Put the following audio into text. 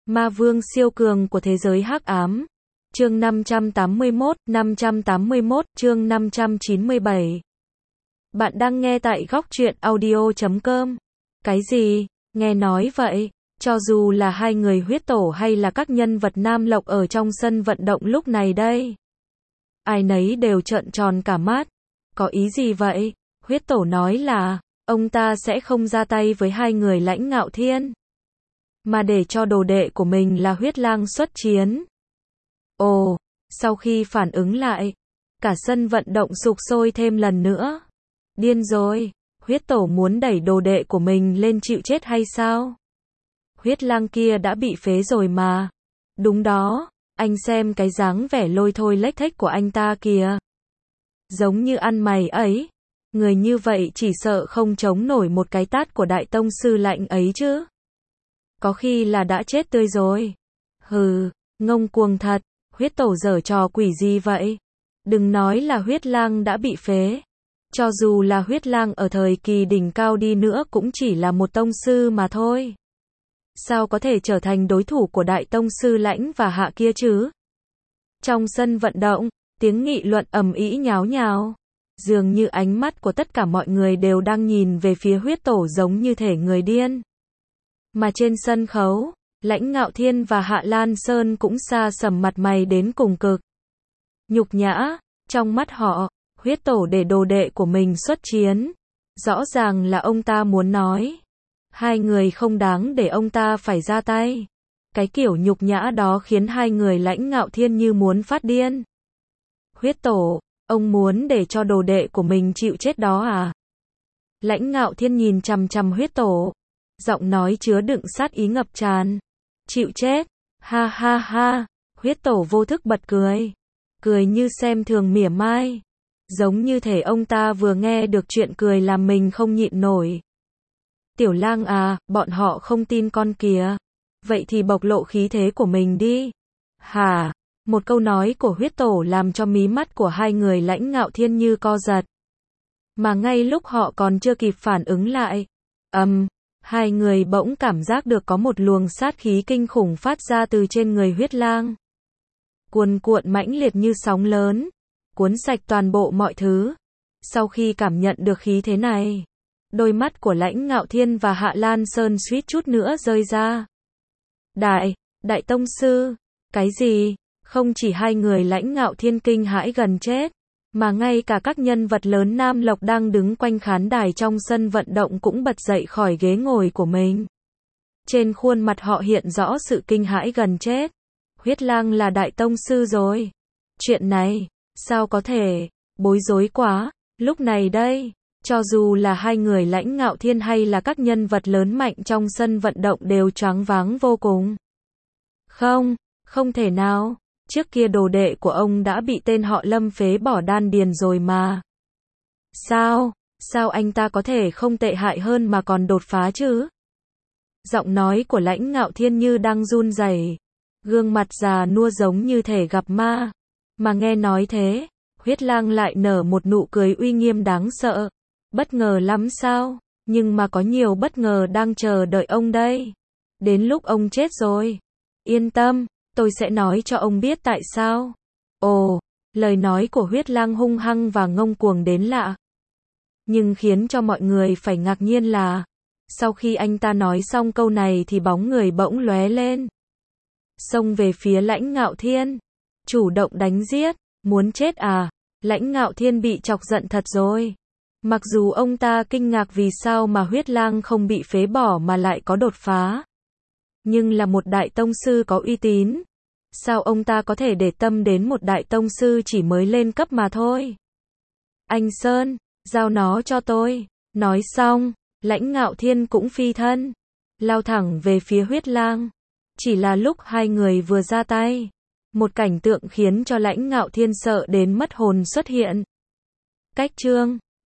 Ma vương siêu cường của thế giới hắc ám. Chương 581, chương 597. Bạn đang nghe tại góc truyện audio.com. Cái gì? Nghe nói vậy, cho dù là hai người huyết tổ hay là các nhân vật nam lộc ở trong sân vận động lúc này đây, ai nấy đều trợn tròn cả mắt. Có ý gì vậy? Huyết tổ nói là ông ta sẽ không ra tay với hai người Lãnh Ngạo Thiên, mà để cho đồ đệ của mình là Huyết Lang xuất chiến. Ồ, sau khi phản ứng lại, cả sân vận động sục sôi thêm lần nữa. Điên rồi, huyết tổ muốn đẩy đồ đệ của mình lên chịu chết hay sao? Huyết Lang kia đã bị phế rồi mà. Đúng đó, anh xem cái dáng vẻ lôi thôi lếch thếch của anh ta kìa. Giống như ăn mày ấy. Người như vậy chỉ sợ không chống nổi một cái tát của đại tông sư Lạnh ấy chứ. Có khi là đã chết tươi rồi. Hừ, ngông cuồng thật, huyết tổ giở trò quỷ gì vậy? Đừng nói là huyết lang đã bị phế. Cho dù là huyết lang ở thời kỳ đỉnh cao đi nữa cũng chỉ là một tông sư mà thôi. Sao có thể trở thành đối thủ của đại tông sư Lãnh và Hạ kia chứ? Trong sân vận động, tiếng nghị luận ầm ĩ nháo nhào. Dường như ánh mắt của tất cả mọi người đều đang nhìn về phía huyết tổ giống như thể người điên. Mà trên sân khấu, Lãnh Ngạo Thiên và Hạ Lan Sơn cũng xa sầm mặt mày đến cùng cực. Nhục nhã, trong mắt họ, huyết tổ để đồ đệ của mình xuất chiến. Rõ ràng là ông ta muốn nói, hai người không đáng để ông ta phải ra tay. Cái kiểu nhục nhã đó khiến hai người Lãnh Ngạo Thiên như muốn phát điên. Huyết tổ, ông muốn để cho đồ đệ của mình chịu chết đó à? Lãnh Ngạo Thiên nhìn chằm chằm huyết tổ, giọng nói chứa đựng sát ý ngập tràn. Chịu chết, ha ha ha, huyết tổ vô thức bật cười. Cười như xem thường mỉa mai. Giống như thể ông ta vừa nghe được chuyện cười làm mình không nhịn nổi. Tiểu lang à, bọn họ không tin con kìa. Vậy thì bộc lộ khí thế của mình đi. Hả? Một câu nói của huyết tổ làm cho mí mắt của hai người Lãnh Ngạo Thiên như co giật. Mà ngay lúc họ còn chưa kịp phản ứng lại, hai người bỗng cảm giác được có một luồng sát khí kinh khủng phát ra từ trên người huyết lang. Cuồn cuộn mãnh liệt như sóng lớn, cuốn sạch toàn bộ mọi thứ. Sau khi cảm nhận được khí thế này, đôi mắt của Lãnh Ngạo Thiên và Hạ Lan Sơn suýt chút nữa rơi ra. Đại tông sư, cái gì? Không chỉ hai người Lãnh Ngạo Thiên kinh hãi gần chết, mà ngay cả các nhân vật lớn nam lộc đang đứng quanh khán đài trong sân vận động cũng bật dậy khỏi ghế ngồi của mình. Trên khuôn mặt họ hiện rõ sự kinh hãi gần chết. Huyết lang là đại tông sư rồi. Chuyện này, sao có thể? Bối rối quá. Lúc này đây, cho dù là hai người Lãnh Ngạo Thiên hay là các nhân vật lớn mạnh trong sân vận động đều choáng váng vô cùng. Không thể nào. Trước kia đồ đệ của ông đã bị tên họ Lâm phế bỏ đan điền rồi mà. Sao anh ta có thể không tệ hại hơn mà còn đột phá chứ? Giọng nói của Lãnh Ngạo Thiên như đang run rẩy, gương mặt già nua giống như thể gặp ma. Mà nghe nói thế, huyết lang lại nở một nụ cười uy nghiêm đáng sợ. Bất ngờ lắm sao? Nhưng mà có nhiều bất ngờ đang chờ đợi ông đây. Đến lúc ông chết rồi. Yên tâm. Tôi sẽ nói cho ông biết tại sao. Ồ, lời nói của huyết lang hung hăng và ngông cuồng đến lạ. Nhưng khiến cho mọi người phải ngạc nhiên là, sau khi anh ta nói xong câu này thì bóng người bỗng lóe lên. Xông về phía Lãnh Ngạo Thiên. Chủ động đánh giết, muốn chết à? Lãnh Ngạo Thiên bị chọc giận thật rồi. Mặc dù ông ta kinh ngạc vì sao mà huyết lang không bị phế bỏ mà lại có đột phá. Nhưng là một đại tông sư có uy tín. Sao ông ta có thể để tâm đến một đại tông sư chỉ mới lên cấp mà thôi? Anh Sơn, giao nó cho tôi. Nói xong, Lãnh Ngạo Thiên cũng phi thân, lao thẳng về phía huyết lang. Chỉ là lúc hai người vừa ra tay, một cảnh tượng khiến cho Lãnh Ngạo Thiên sợ đến mất hồn xuất hiện. Cách chương